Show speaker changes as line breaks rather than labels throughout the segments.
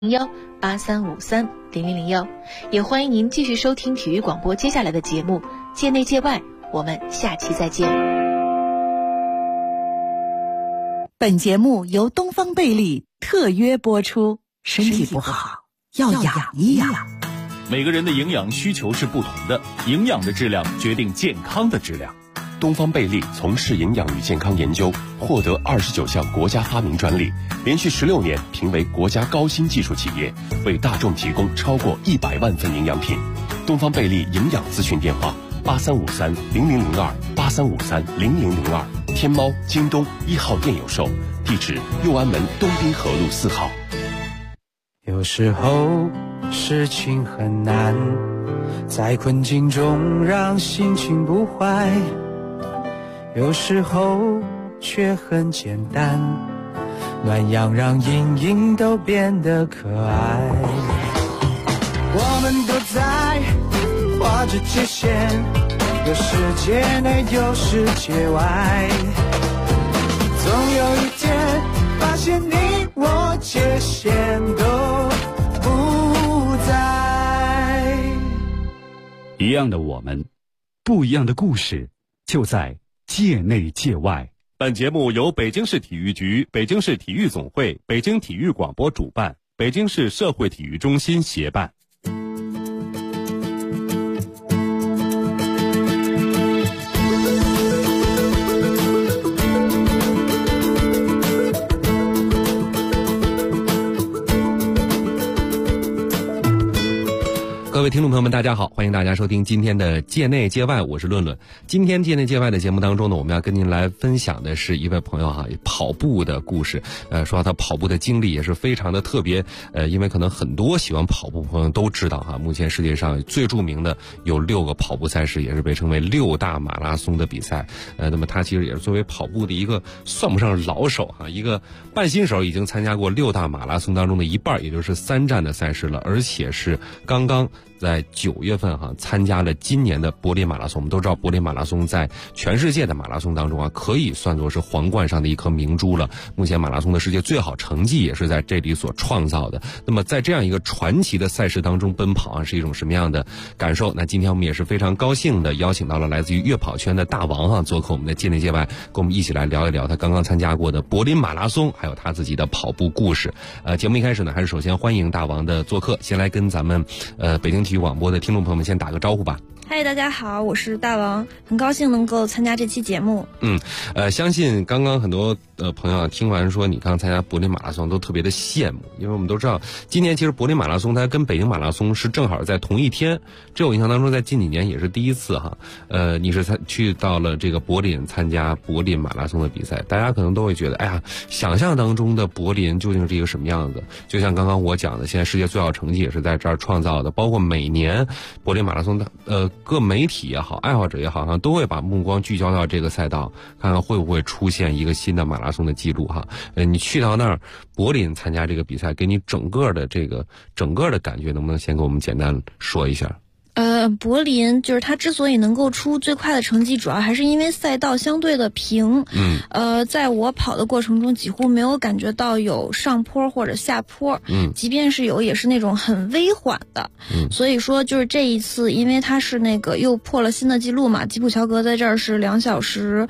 0183530001，也欢迎您继续收听体育广播接下来的节目，界内界外，我们下期再见。
本节目由东方贝利特约播出，身体不好要养一养。
每个人的营养需求是不同的，营养的质量决定健康的质量。
东方贝利从事营养与健康研究，获得29项国家发明专利，连续16年评为国家高新技术企业，为大众提供超过100万份营养品。东方贝利营养咨询电话83530002，83530002，天猫、京东1号店有售，地址右安门东滨河路4号。
有时候事情很难，在困境中让心情不坏，有时候却很简单，暖阳让阴影都变得可爱。我们都在画着界限，有世界内有世界外，总有一天发现你我界限都不在。
一样的我们，不一样的故事，就在界内界外。
本节目由北京市体育局、北京市体育总会、北京体育广播主办，北京市社会体育中心协办。
各位听众朋友们，大家好，欢迎大家收听今天的界内界外，我是论论。今天界内界外的节目当中呢，我们要跟您来分享的是一位朋友跑步的故事。说他跑步的经历也是非常的特别。因为可能很多喜欢跑步朋友都知道目前世界上最著名的有6个跑步赛事，也是被称为6大马拉松的比赛。那么他其实也是作为跑步的一个算不上老手一个半新手，已经参加过6大马拉松当中的一半，也就是3站的赛事了，而且是刚刚在9月份参加了今年的柏林马拉松。我们都知道柏林马拉松在全世界的马拉松当中可以算作是皇冠上的一颗明珠了。目前马拉松的世界最好成绩也是在这里所创造的。那么在这样一个传奇的赛事当中奔跑是一种什么样的感受？那今天我们也是非常高兴的邀请到了来自于越跑圈的大王做客我们的界内界外，跟我们一起来聊一聊他刚刚参加过的柏林马拉松，还有他自己的跑步故事。节目一开始呢，还是首先欢迎大王的做客，先来跟咱们北京体育广播的听众朋友们先打个招呼吧。
嗨，大家好，我是大王，很高兴能够参加这期节目。
相信刚刚很多朋友听完说你刚参加柏林马拉松都特别的羡慕，因为我们都知道今年其实柏林马拉松它跟北京马拉松是正好在同一天，这我印象当中在近几年也是第一次你是去到了这个柏林参加柏林马拉松的比赛，大家可能都会觉得想象当中的柏林究竟是一个什么样子？就像刚刚我讲的，现在世界最好成绩也是在这儿创造的，包括每年柏林马拉松的各媒体也好，爱好者也好，都会把目光聚焦到这个赛道，看看会不会出现一个新的马拉松的记录你去到那儿柏林参加这个比赛，给你整个的感觉，能不能先给我们简单说一下？
柏林就是它之所以能够出最快的成绩，主要还是因为赛道相对的平。在我跑的过程中几乎没有感觉到有上坡或者下坡。即便是有，也是那种很微缓的。所以说就是这一次，因为它是那个又破了新的记录嘛，吉普乔格在这儿是2小时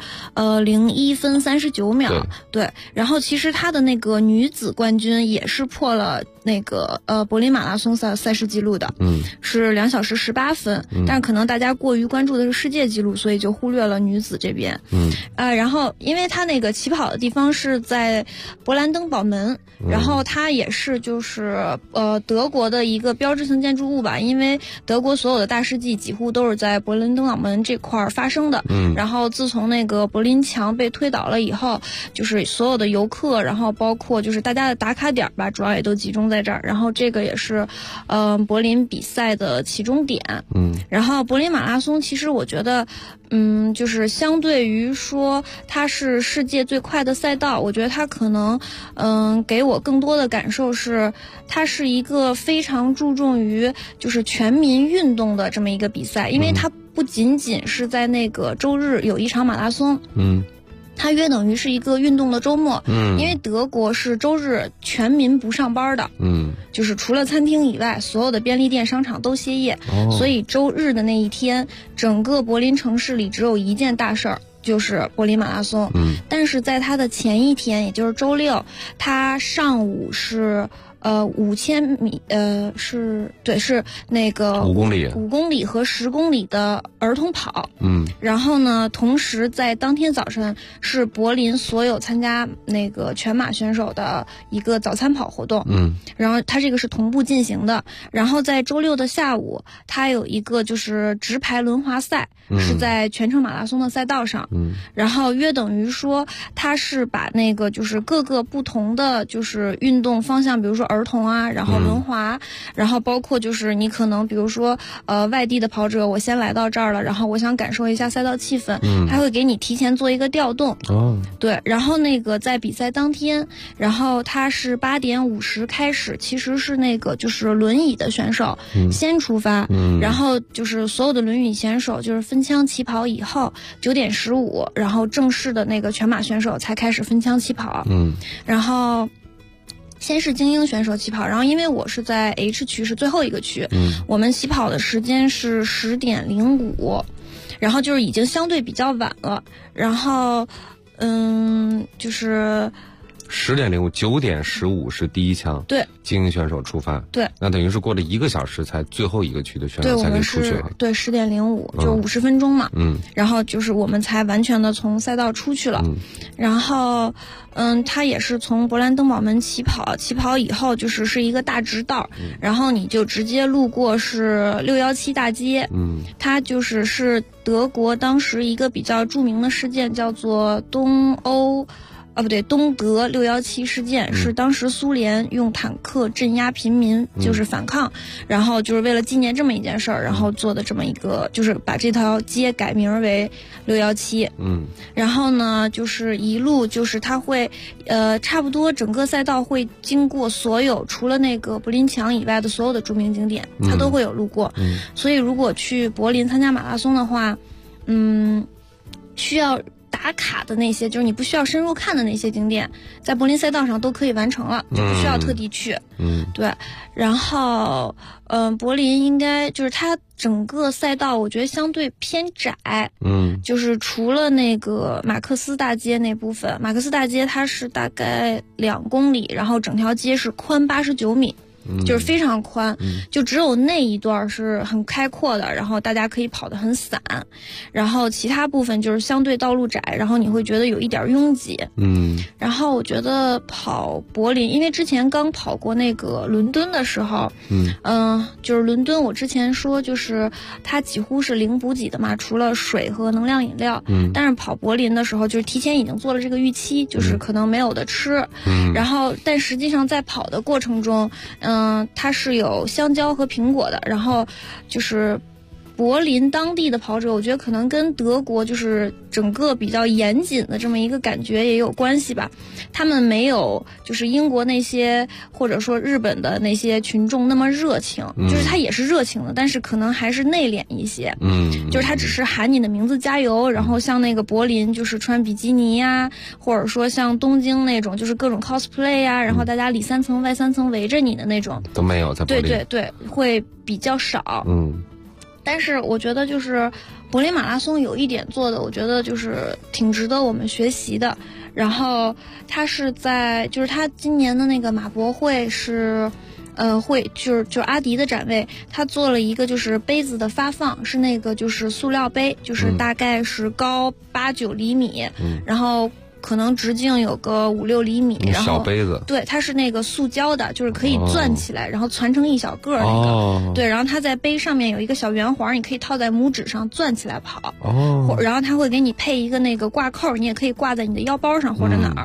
01分39秒。对，然后其实他的那个女子冠军也是破了那个柏林马拉松赛事记录的。是2小时18分。但是可能大家过于关注的是世界纪录，所以就忽略了女子这边。然后因为它那个起跑的地方是在勃兰登堡门，然后它也是就是德国的一个标志性建筑物吧，因为德国所有的大事记几乎都是在勃兰登堡门这块发生的。然后自从那个柏林墙被推倒了以后，就是所有的游客，然后包括就是大家的打卡点吧，主要也都集中在这儿。然后这个也是柏林比赛的起终点。然后柏林马拉松其实我觉得就是相对于说它是世界最快的赛道，我觉得它可能给我更多的感受是它是一个非常注重于就是全民运动的这么一个比赛，因为它不仅仅是在那个周日有一场马拉松， 它约等于是一个运动的周末，因为德国是周日全民不上班的，就是除了餐厅以外，所有的便利店、商场都歇业，所以周日的那一天，整个柏林城市里只有一件大事儿。就是柏林马拉松，但是在它的前一天，也就是周六，它上午是5000米，是那个5公里和10公里的儿童跑，然后呢，同时在当天早晨是柏林所有参加那个全马选手的一个早餐跑活动，然后它这个是同步进行的，然后在周六的下午，它有一个就是直排轮滑赛，是在全程马拉松的赛道上，然后约等于说它是把那个就是各个不同的就是运动方向，比如说儿童啊，然后轮滑，然后包括就是你可能比如说外地的跑者，我先来到这儿了，然后我想感受一下赛道气氛，他会给你提前做一个调动，对，然后那个在比赛当天，然后他是8点50开始，其实是那个就是轮椅的选手先出发，然后就是所有的轮椅选手就是分枪起跑以后9点15，然后正式的那个全马选手才开始分枪起跑，然后先是精英选手起跑，然后因为我是在 H 区，是最后一个区，我们起跑的时间是10点05，然后就是已经相对比较晚了，然后就是
10点05 9点15是第一枪，
对，
精英选手出发，
对，
那等于是过了1个小时才最后一个区的选手才能出去了，
对，10点05就50分钟嘛，然后就是我们才完全的从赛道出去了，然后他也是从勃兰登堡门起跑以后是一个大直道，然后你就直接路过是617大街，它是德国当时一个比较著名的事件，叫做东德617事件，是当时苏联用坦克镇压平民，就是反抗，然后就是为了纪念这么一件事儿，然后做的这么一个，就是把这条街改名为617，然后呢，就是一路就是它会，差不多整个赛道会经过所有除了那个柏林墙以外的所有的著名景点，它都会有路过，所以如果去柏林参加马拉松的话，需要打卡的那些，就是你不需要深入看的那些景点，在柏林赛道上都可以完成了，就不需要特地去。对。然后，柏林应该就是它整个赛道，我觉得相对偏窄。就是除了那个马克思大街那部分，马克思大街它是大概2公里，然后整条街是宽89米。就是非常宽，就只有那一段是很开阔的，然后大家可以跑得很散，然后其他部分就是相对道路窄，然后你会觉得有一点拥挤。然后我觉得跑柏林，因为之前刚跑过那个伦敦的时候，就是伦敦我之前说就是它几乎是零补给的嘛，除了水和能量饮料，但是跑柏林的时候就是提前已经做了这个预期，就是可能没有的吃，然后但实际上在跑的过程中，它是有香蕉和苹果的，然后就是柏林当地的跑者，我觉得可能跟德国就是整个比较严谨的这么一个感觉也有关系吧。他们没有就是英国那些或者说日本的那些群众那么热情，就是他也是热情的，但是可能还是内敛一些。就是他只是喊你的名字加油，然后像那个柏林就是穿比基尼呀，或者说像东京那种就是各种 cosplay 呀，然后大家里3层外3层围着你的那种
都没有在柏林。
对，会比较少。但是我觉得就是柏林马拉松有一点做的，我觉得就是挺值得我们学习的。然后它是在就是它今年的那个马博会是，会就是阿迪的展位，它做了一个就是杯子的发放，是那个就是塑料杯，就是大概是高8-9厘米，然后可能直径有个5-6厘米，然后
小杯子，
对，它是那个塑胶的，就是可以攥起来，然后攒成一小个那个，对，然后它在杯上面有一个小圆环，你可以套在拇指上攥起来跑，然后它会给你配一个那个挂扣，你也可以挂在你的腰包上或者哪儿。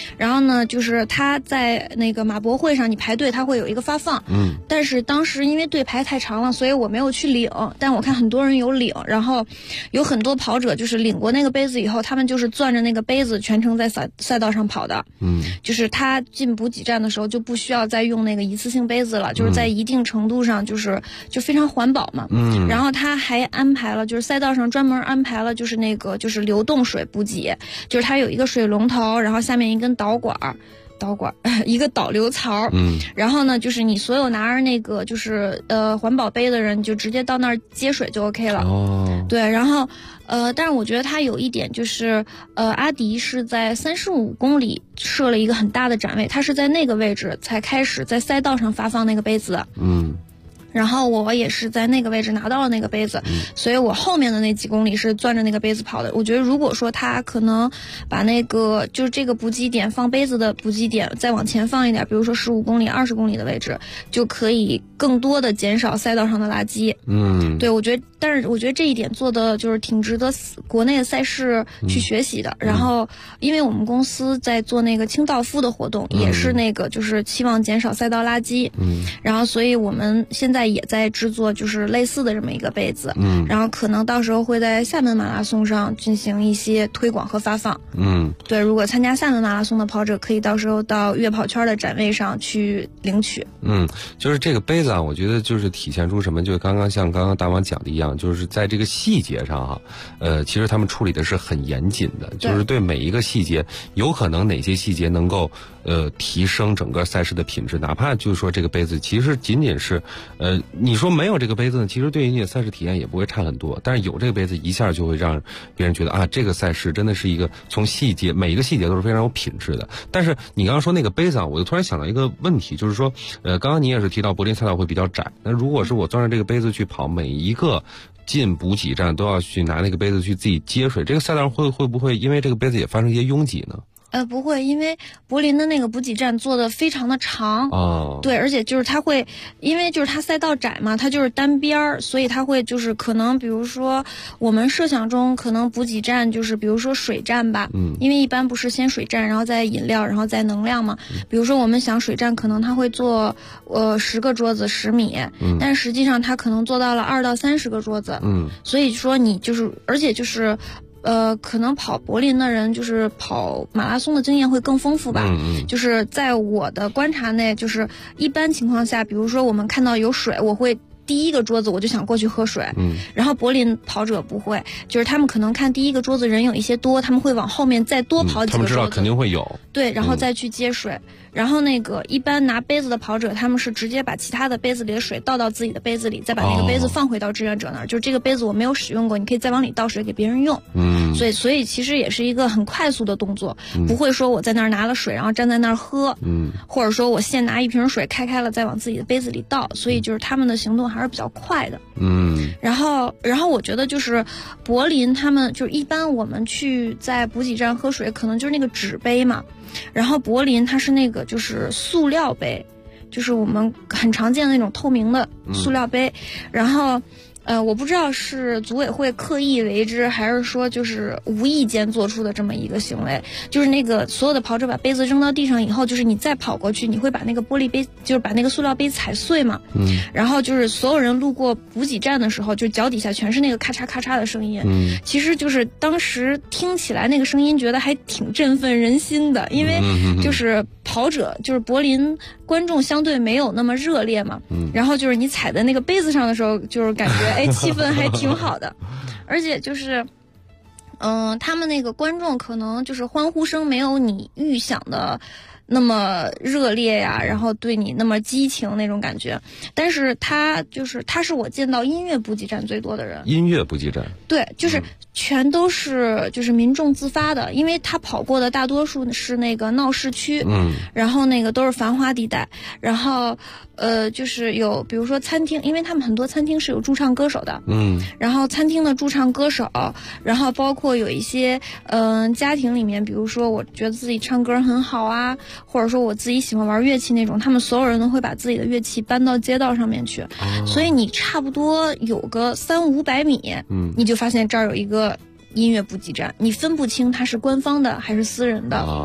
然后呢，就是他在那个马博会上你排队，他会有一个发放，但是当时因为队排太长了，所以我没有去领，但我看很多人有领，然后有很多跑者就是领过那个杯子以后，他们就是攥着那个杯子全程在赛道上跑的，就是他进补给站的时候就不需要再用那个一次性杯子了，就是在一定程度上就非常环保嘛，然后他还安排了，就是赛道上专门安排了就是那个就是流动水补给，就是它有一个水龙头，然后下面一根导管一个导流槽，然后呢就是你所有拿着那个就是环保杯的人就直接到那儿接水就 OK 了。对，然后但是我觉得它有一点就是阿迪是在35公里设了一个很大的展位，它是在那个位置才开始在赛道上发放那个杯子。然后我也是在那个位置拿到了那个杯子，所以我后面的那几公里是攥着那个杯子跑的。我觉得如果说他可能把那个就是这个补给点放杯子的补给点再往前放一点，比如说15公里、20公里的位置，就可以更多的减少赛道上的垃圾。对，我觉得，但是我觉得这一点做的就是挺值得国内的赛事去学习的。然后，因为我们公司在做那个清道夫的活动，也是那个就是期望减少赛道垃圾。然后，所以我们现在也在制作就是类似的这么一个杯子，然后可能到时候会在厦门马拉松上进行一些推广和发放。对，如果参加厦门马拉松的跑者，可以到时候到越跑圈的展位上去领取。
就是这个杯子啊，我觉得就是体现出什么，就刚刚大王讲的一样，就是在这个细节上哈，其实他们处理的是很严谨的，就是对每一个细节，有可能哪些细节能够提升整个赛事的品质，哪怕就是说这个杯子其实仅仅是你说没有这个杯子呢，其实对于你的赛事体验也不会差很多，但是有这个杯子一下就会让别人觉得啊，这个赛事真的是一个从细节每一个细节都是非常有品质的。但是你刚刚说那个杯子啊，我就突然想到一个问题，就是说刚刚你也是提到柏林赛道会比较窄，那如果是我攥着这个杯子去跑，每一个进补给站都要去拿那个杯子去自己接水，这个赛道会不会因为这个杯子也发生一些拥挤呢？
不会，因为柏林的那个补给站做的非常的长，对，而且就是它会，因为就是它赛道窄嘛，它就是单边儿，所以它会就是可能比如说我们设想中可能补给站就是比如说水站吧，因为一般不是先水站，然后再饮料，然后再能量嘛，比如说我们想水站可能它会做10个桌子10米，但实际上它可能做到了20到30个桌子，所以说你就是而且就是可能跑柏林的人就是跑马拉松的经验会更丰富吧。就是在我的观察内，就是一般情况下，比如说我们看到有水，我会第一个桌子我就想过去喝水，然后柏林跑者不会，就是他们可能看第一个桌子人有一些多，他们会往后面再多跑几个桌子，他们知道
肯定会有，
对，然后再去接水。然后那个一般拿杯子的跑者，他们是直接把其他的杯子里的水倒到自己的杯子里，再把那个杯子放回到志愿者那儿。就是这个杯子我没有使用过，你可以再往里倒水给别人用。所以其实也是一个很快速的动作，不会说我在那儿拿了水，然后站在那儿喝，或者说我先拿一瓶水开了再往自己的杯子里倒。所以就是他们的行动还是比较快的。然后我觉得就是柏林他们就是一般我们去在补给站喝水，可能就是那个纸杯嘛。然后柏林它是那个就是塑料杯，就是我们很常见的那种透明的塑料杯，然后我不知道是组委会刻意为之，还是说就是无意间做出的这么一个行为。就是那个所有的跑者把杯子扔到地上以后，就是你再跑过去，你会把那个玻璃杯，就是把那个塑料杯踩碎嘛。然后就是所有人路过补给站的时候，就脚底下全是那个咔嚓咔嚓的声音。其实就是当时听起来那个声音，觉得还挺振奋人心的，因为就是跑者就是柏林观众相对没有那么热烈嘛。然后就是你踩在那个杯子上的时候，就是感觉气氛还挺好的，而且就是他们那个观众可能就是欢呼声没有你预想的那么热烈呀，然后对你那么激情那种感觉，但是他是我见到音乐补给站最多的人。
音乐补给站，
对，就是全都是就是民众自发的，因为他跑过的大多数是那个闹市区，然后那个都是繁华地带，然后就是有比如说餐厅，因为他们很多餐厅是有驻唱歌手的，然后餐厅的驻唱歌手，然后包括有一些家庭里面，比如说我觉得自己唱歌很好啊，或者说我自己喜欢玩乐器那种，他们所有人都会把自己的乐器搬到街道上面去，所以你差不多有个300-500米，你就发现这儿有一个音乐补给站，你分不清它是官方的还是私人的，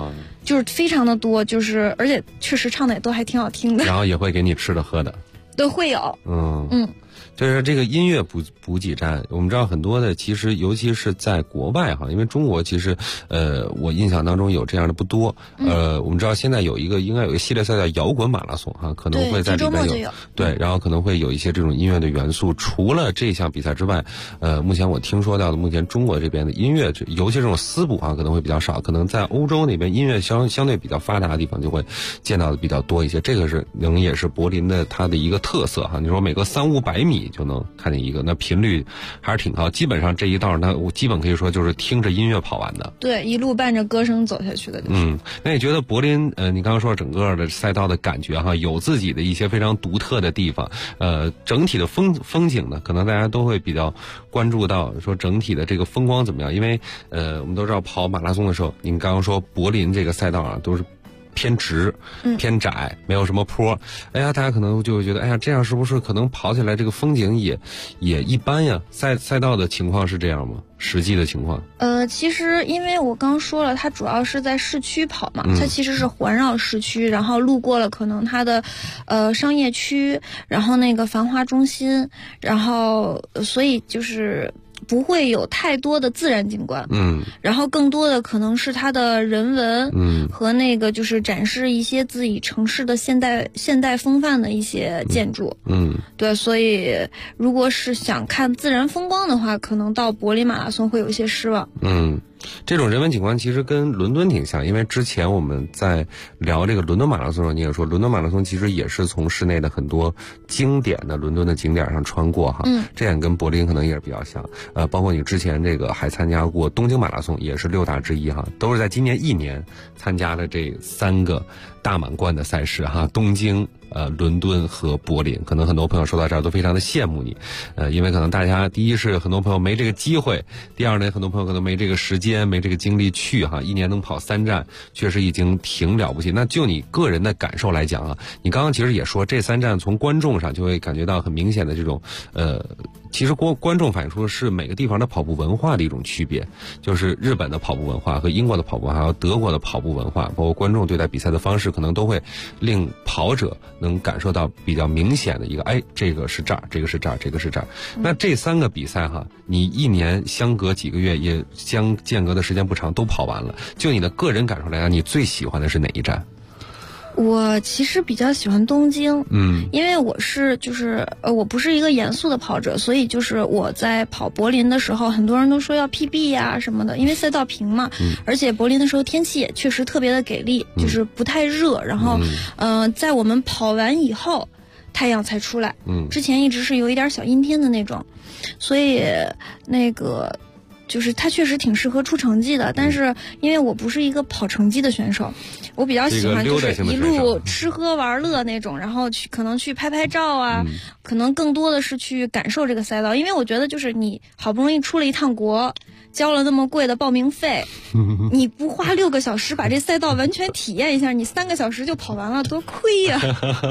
就是非常的多，就是而且确实唱的也都还挺好听的。
然后也会给你吃的喝的，
都会有。
就是这个音乐补给站，我们知道很多的，其实尤其是在国外哈，因为中国其实我印象当中有这样的不多。我们知道现在应该有一个系列赛叫摇滚马拉松哈，可能会在里面有对，然后可能会有一些这种音乐的元素。除了这项比赛之外，目前我听说到的，目前中国这边的音乐，尤其这种私补哈，可能会比较少，可能在欧洲那边音乐相对比较发达的地方就会见到的比较多一些。这个也是柏林的它的一个特色哈。你说每隔300-500米就能看见一个，那频率还是挺高。基本上这一道我基本可以说就是听着音乐跑完的。
对，一路伴着歌声走下去的。
那你觉得柏林你刚刚说整个的赛道的感觉哈，有自己的一些非常独特的地方。整体的风景呢，可能大家都会比较关注到说整体的这个风光怎么样。因为我们都知道跑马拉松的时候，您刚刚说柏林这个赛道啊都是偏直偏窄，没有什么坡。哎呀，大家可能就会觉得，哎呀，这样是不是可能跑起来这个风景也一般呀？赛道的情况是这样吗？实际的情况？
其实因为我刚说了，它主要是在市区跑嘛，它其实是环绕市区，然后路过了可能它的商业区，然后那个繁华中心，然后所以就是不会有太多的自然景观，然后更多的可能是它的人文，和那个就是展示一些自己城市的现代风范的一些建筑，对，所以如果是想看自然风光的话，可能到柏林马拉松会有一些失望。
这种人文景观其实跟伦敦挺像，因为之前我们在聊这个伦敦马拉松的时候，你也说伦敦马拉松其实也是从市内的很多经典的伦敦的景点上穿过哈，这点跟柏林可能也是比较像。包括你之前这个还参加过东京马拉松，也是6大之一哈，都是在今年一年参加了这3个大满贯的赛事哈，东京、伦敦和柏林。可能很多朋友说到这儿都非常的羡慕你，因为可能大家第一是很多朋友没这个机会，第二呢，很多朋友可能没这个时间，没这个精力去哈，一年能跑3站，确实已经挺了不起。那就你个人的感受来讲啊，你刚刚其实也说这3站从观众上就会感觉到很明显的这种其实观众反映出是每个地方的跑步文化的一种区别，就是日本的跑步文化和英国的跑步文化，还有德国的跑步文化，包括观众对待比赛的方式，可能都会令跑者能感受到比较明显的一个，这个是这儿，这个是这儿，这个是这儿。那这3个比赛哈，你一年相隔几个月，也间隔的时间不长，都跑完了。就你的个人感受来讲，你最喜欢的是哪一站？
我其实比较喜欢东京，因为我不是一个严肃的跑者，所以就是我在跑柏林的时候，很多人都说要 PB 呀什么的，因为赛道平嘛，而且柏林的时候天气也确实特别的给力，就是不太热，然后在我们跑完以后太阳才出来，之前一直是有一点小阴天的那种，所以那个就是它确实挺适合出成绩的，但是因为我不是一个跑成绩的选手，我比较喜欢就是一路吃喝玩乐那种，然后可能去拍照啊，可能更多的是去感受这个赛道，因为我觉得就是你好不容易出了一趟国，交了那么贵的报名费，你不花6个小时把这赛道完全体验一下，你3个小时就跑完了，多亏呀！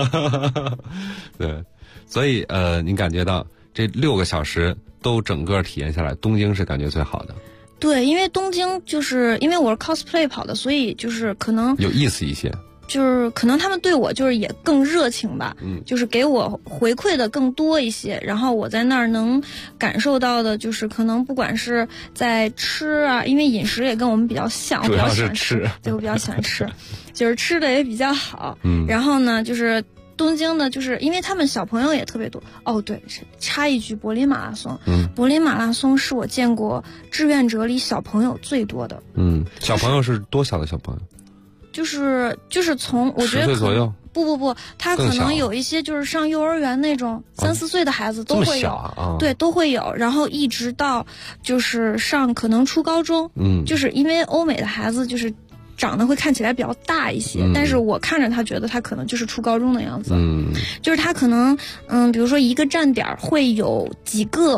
对，所以你感觉到这6个小时都整个体验下来，东京是感觉最好的。
对，因为东京就是因为我是 cosplay 跑的，所以就是可能
有意思一些，
就是可能他们对我就是也更热情吧，就是给我回馈的更多一些，然后我在那儿能感受到的就是可能不管是在吃啊，因为饮食也跟我们比较像，我比较喜欢吃，对，我比较喜欢吃，就是吃的也比较好，然后呢就是东京的，就是因为他们小朋友也特别多。哦，对，插一句，柏林马拉松，柏林马拉松是我见过志愿者里小朋友最多的。
小朋友是多小的小朋友？
就是从我觉得
10岁左右。
不，他可能有一些就是上幼儿园那种3、4岁的孩子都会有，对，都会有，然后一直到就是上可能初高中，就是因为欧美的孩子就是长得会看起来比较大一些，但是我看着他觉得他可能就是初高中的样子，就是他可能比如说一个站点会有几个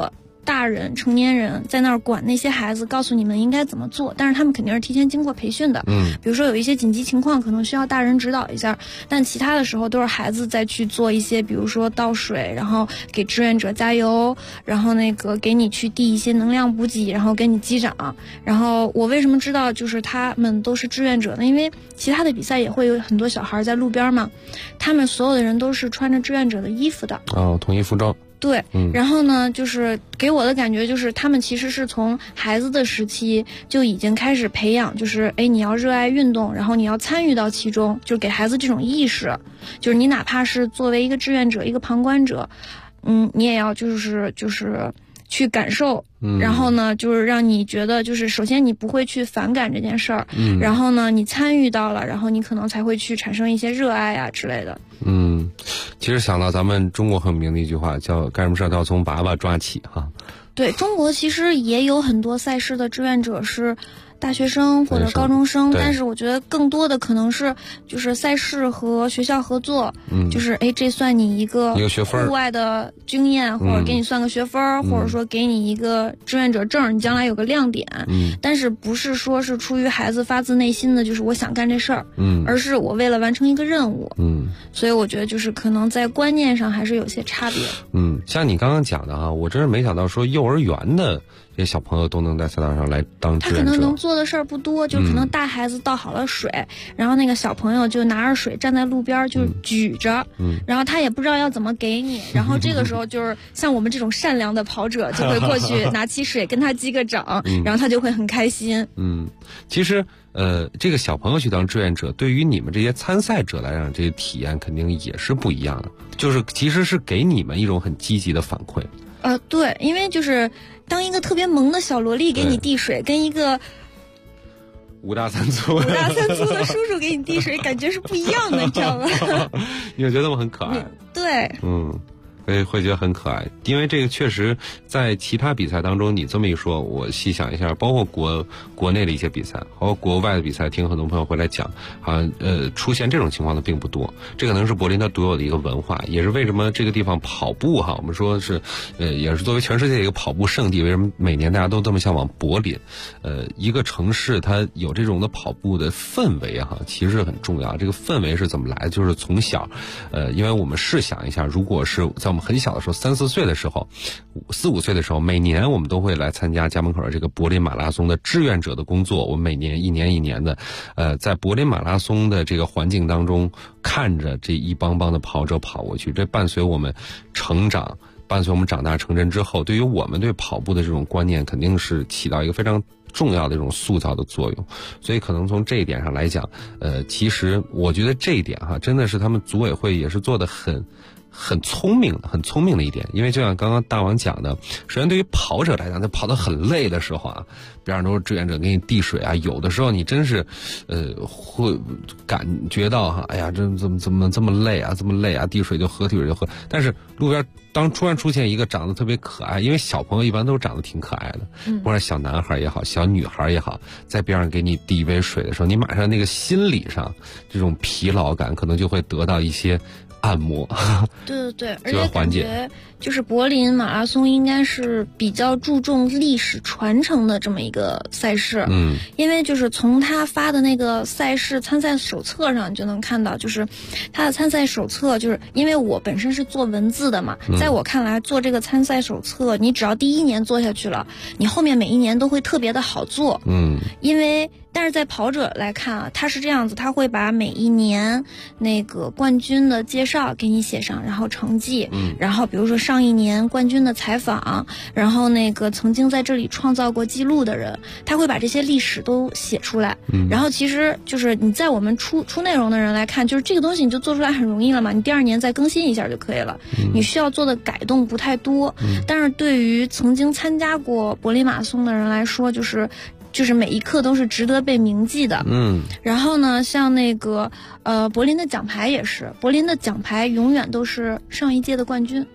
大人成年人在那儿管那些孩子，告诉你们应该怎么做，但是他们肯定是提前经过培训的。比如说有一些紧急情况可能需要大人指导一下，但其他的时候都是孩子在去做一些，比如说倒水，然后给志愿者加油，然后那个给你去递一些能量补给，然后给你击掌。然后我为什么知道就是他们都是志愿者呢？因为其他的比赛也会有很多小孩在路边嘛，他们所有的人都是穿着志愿者的衣服的。
统一服装。
对，然后呢，就是给我的感觉就是他们其实是从孩子的时期就已经开始培养，就是你要热爱运动，然后你要参与到其中，就是给孩子这种意识，就是你哪怕是作为一个志愿者、一个旁观者，你也要就是去感受，然后呢，就是让你觉得，就是首先你不会去反感这件事儿，然后呢，你参与到了，然后你可能才会去产生一些热爱啊之类的。
其实想到咱们中国很有名的一句话，叫干什么事儿都要从娃娃抓起哈。
对，中国其实也有很多赛事的志愿者是大学生或者高中生，但是我觉得更多的可能是就是赛事和学校合作，就是这算你一个
学分，
户外的经验，或者给你算个学分，或者说给你一个志愿者证，你将来有个亮点。但是不是说是出于孩子发自内心的就是我想干这事儿，而是我为了完成一个任务。所以我觉得就是可能在观念上还是有些差别。
像你刚刚讲的哈，我真是没想到说幼儿园的这些小朋友都能在赛道上来当志愿者。
他可能能做的事儿不多，就可能大孩子倒好了水，然后那个小朋友就拿着水站在路边就举着，然后他也不知道要怎么给你，然后这个时候就是像我们这种善良的跑者就会过去拿起水跟他击个掌，然后他就会很开心。
其实这个小朋友去当志愿者，对于你们这些参赛者来讲，这些体验肯定也是不一样的，就是其实是给你们一种很积极的反馈。
对，因为就是当一个特别萌的小萝莉给你递水，跟一个
五大三粗
的叔叔给你递水，感觉是不一样的，你知道吗？
你会觉得他们很可爱。
对，
会觉得很可爱，因为这个确实在其他比赛当中，你这么一说，我细想一下，包括国内的一些比赛，包括国外的比赛，听很多朋友回来讲，好像出现这种情况的并不多。这可能是柏林它独有的一个文化，也是为什么这个地方跑步哈，我们说是也是作为全世界一个跑步圣地，为什么每年大家都这么向往柏林？一个城市它有这种的跑步的氛围哈，其实很重要。这个氛围是怎么来的？就是从小，因为我们试想一下，如果是在我们很小的时候，3、4岁的时候，4、5岁的时候，每年我们都会来参加家门口的这个柏林马拉松的志愿者的工作。我们每年一年的，在柏林马拉松的这个环境当中，看着这一帮帮的跑者跑过去，这伴随我们成长，伴随我们长大成人之后，对于我们对跑步的这种观念，肯定是起到一个非常重要的这种塑造的作用。所以可能从这一点上来讲，其实我觉得这一点哈，真的是他们组委会也是做的很聪明的一点。因为就像刚刚大王讲的，首先对于跑者来讲，他跑得很累的时候啊，边上都是志愿者给你递水啊，有的时候你真是会感觉到哈，哎呀，这怎么这么累啊，递水就喝。但是路边当突然出现一个长得特别可爱，因为小朋友一般都长得挺可爱的，或者小男孩也好，小女孩也好，在边上给你递一杯水的时候，你马上那个心理上这种疲劳感可能就会得到一些按摩。
对，而且感觉就是柏林马拉松应该是比较注重历史传承的这么一个赛事。因为就是从他发的那个赛事参赛手册上，你就能看到，就是他的参赛手册，就是因为我本身是做文字的嘛，在我看来做这个参赛手册，你只要第1年做下去了，你后面每一年都会特别的好做。因为但是在跑者来看啊，他是这样子，他会把每一年那个冠军的介绍给你写上，然后成绩，然后比如说上一年冠军的采访，然后那个曾经在这里创造过记录的人，他会把这些历史都写出来。然后其实就是你在我们出内容的人来看，就是这个东西你就做出来很容易了嘛，你第2年再更新一下就可以了，你需要做的改动不太多。但是对于曾经参加过柏林马拉松的人来说，就是每一刻都是值得被铭记的。然后呢，像那个柏林的奖牌也是，柏林的奖牌永远都是上一届的冠军。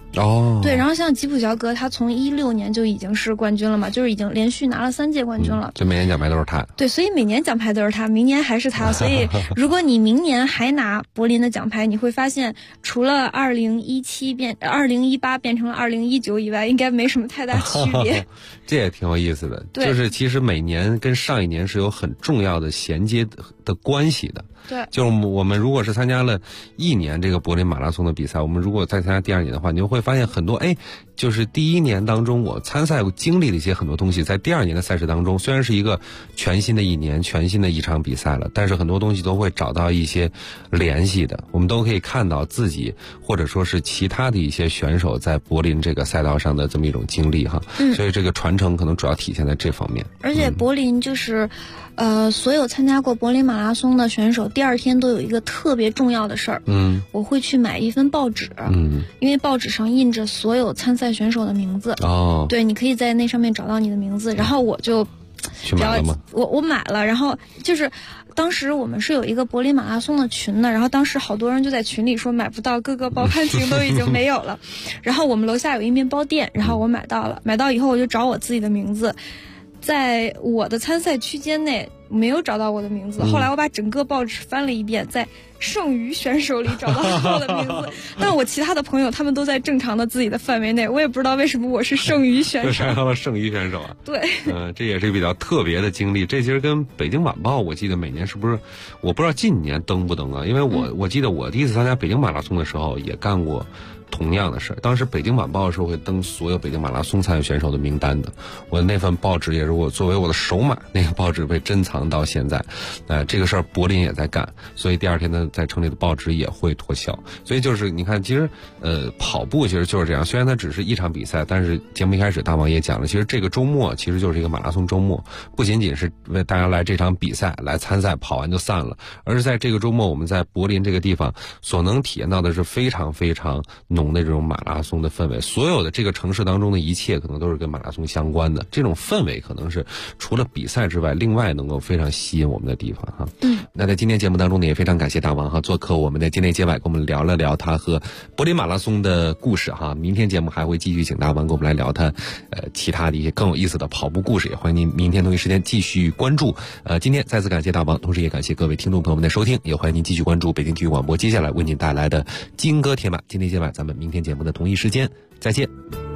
哦，
对，然后像吉普乔格，他从16年就已经是冠军了嘛，就是已经连续拿了3届冠军了。
就每年奖牌都是他。
对，所以每年奖牌都是他，明年还是他。所以如果你明年还拿柏林的奖牌，你会发现除了2018变成了2019以外，应该没什么太大区别。
这也挺有意思的，就是其实每年跟上一年是有很重要的衔接的关系的。
对，
就是我们如果是参加了1年这个柏林马拉松的比赛，我们如果再参加第2年的话，你就会发现很多就是第1年当中我参赛经历的一些很多东西，在第2年的赛事当中，虽然是一个全新的1年，全新的一场比赛了，但是很多东西都会找到一些联系的，我们都可以看到自己或者说是其他的一些选手在柏林这个赛道上的这么一种经历哈。所以这个传承可能主要体现在这方面。
而且柏林就是所有参加过柏林马拉松的选手第2天都有一个特别重要的事儿，我会去买一份报纸，因为报纸上印着所有参赛选手的名字。对，你可以在那上面找到你的名字。然后我就
去买了吗？
我买了，然后就是当时我们是有一个柏林马拉松的群的，然后当时好多人就在群里说买不到，各个报刊亭都已经没有了。然后我们楼下有一面包店，然后我买到了，买到以后我就找我自己的名字，在我的参赛区间内没有找到我的名字，后来我把整个报纸翻了一遍，在剩余选手里找到我的名字。但我其他的朋友他们都在正常的自己的范围内，我也不知道为什么我是剩余选手。
上了剩余选手啊？
对，
这也是比较特别的经历。这其实跟北京晚报，我记得每年是不是，我不知道近年登不登啊？因为我记得我第一次参加北京马拉松的时候也干过同样的事。当时北京晚报是会登所有北京马拉松参赛选手的名单的，我的那份报纸也是我作为我的首马，那个报纸被珍藏到现在。这个事儿柏林也在干，所以第2天呢在城里的报纸也会脱销。所以就是你看，其实跑步其实就是这样，虽然它只是一场比赛，但是节目一开始大王也讲了，其实这个周末其实就是一个马拉松周末，不仅仅是为大家来这场比赛来参赛，跑完就散了，而是在这个周末我们在柏林这个地方所能体验到的是非常非常浓的这种马拉松的氛围。所有的这个城市当中的一切可能都是跟马拉松相关的，这种氛围可能是除了比赛之外另外能够非常吸引我们的地方哈。那在今天节目当中呢，也非常感谢大王哈做客我们的境内街外，跟我们聊了聊他和柏林马拉松的故事哈。明天节目还会继续请大王跟我们来聊他其他的一些更有意思的跑步故事，也欢迎您明天同一时间继续关注。今天再次感谢大王，同时也感谢各位听众朋友们的收听，也欢迎您继续关注北京体育广播接下来为您带来的金戈铁马境内街外，咱们明天节目的同一时间再见。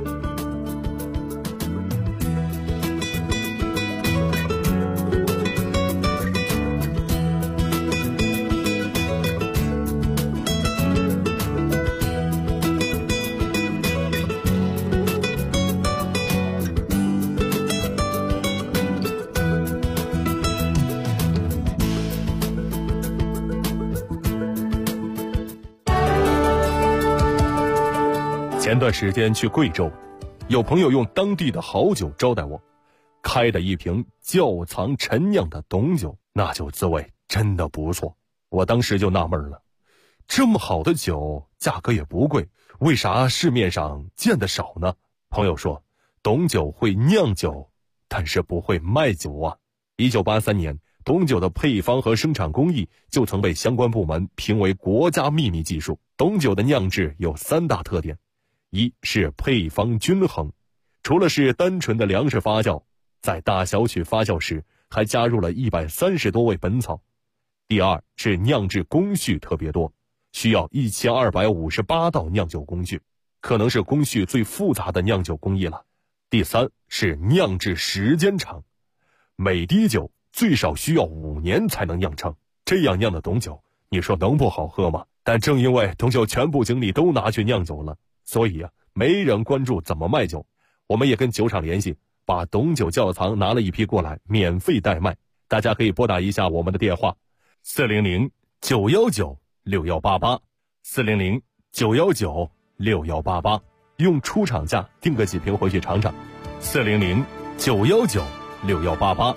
前段时间去贵州，有朋友用当地的好酒招待我，开的一瓶窖藏陈酿的董酒，那酒滋味真的不错。我当时就纳闷了，这么好的酒价格也不贵，为啥市面上见得少呢？朋友说，董酒会酿酒，但是不会卖酒啊。1983年，董酒的配方和生产工艺就曾被相关部门评为国家秘密技术。董酒的酿制有3大特点，一是配方均衡，除了是单纯的粮食发酵，在大小曲发酵时还加入了130多味本草。第二是酿制工序特别多，需要1258道酿酒工序，可能是工序最复杂的酿酒工艺了。第三是酿制时间长，每滴酒最少需要5年才能酿成，这样酿的董酒，你说能不好喝吗？但正因为董酒全部精力都拿去酿酒了，所以没人关注怎么卖酒。我们也跟酒厂联系，把董酒窖藏拿了一批过来，免费代卖。大家可以拨打一下我们的电话400-919-6188 400-919-6188，用出厂价订个几瓶回去尝尝。400-919-6188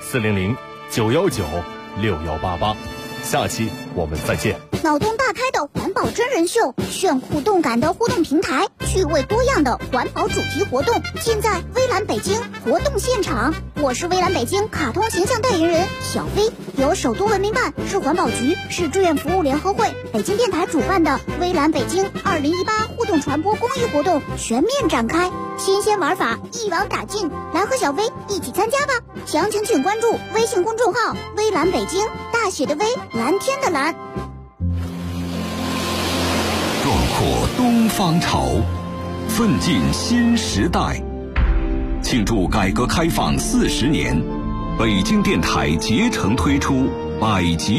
400-919-6188，下期我们再见。
脑洞大开的环保真人秀，炫酷动感的互动平台，趣味多样的环保主题活动，尽在微蓝北京活动现场。我是微蓝北京卡通形象代言人小飞，由首都文明办、市环保局、市志愿服务联合会、北京电台主办的微蓝北京2018互动动传播公益活动全面展开，新鲜玩法一网打尽，来和小薇一起参加吧！详情请关注微信公众号“微蓝北京”，大写的微，蓝天的蓝。
壮阔东方潮，奋进新时代。庆祝改革开放40年，北京电台竭诚推出百集